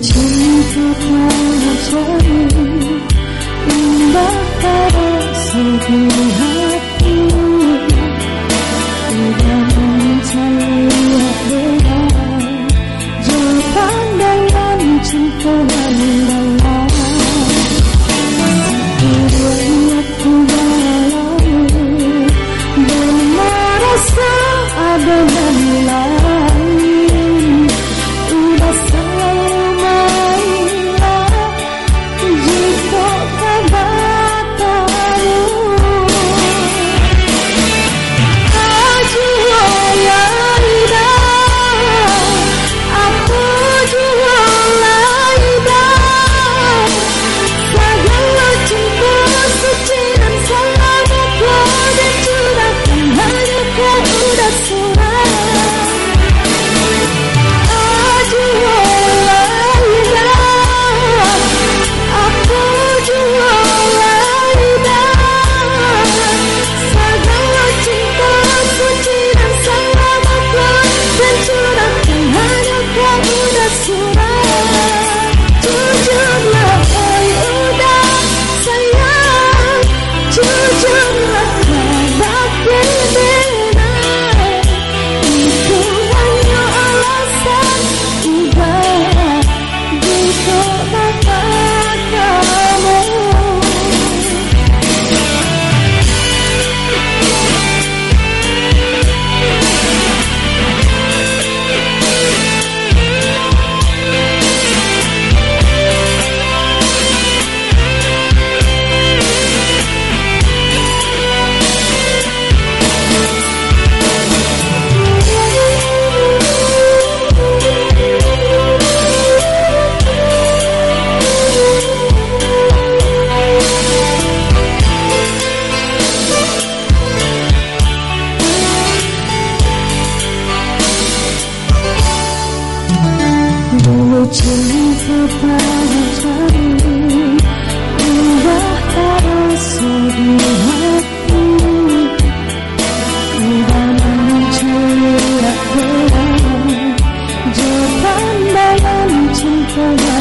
cinta pelajaran indah pada segi hati, tidak mencari beda, jauh pandangan cinta dalam. Aku berlalu dan merasa ada dan lain, udah semuanya jika katamu ajuaida, aku juaida, segala cinta suci dan selamat kau dan curahkan hanya kau udah surah. Ajuaida, aku juaida, segala cinta suci dan selamat kau dan curahkan hanya kau udah surah. Jujurlah oi udah sayang, jujurlah tak benar, itu hanya alasan udah gitu mata kamu. Dulu cinta pelajaran indah terasa di hati, tidak mencuri beda, jauh pandangan cinta.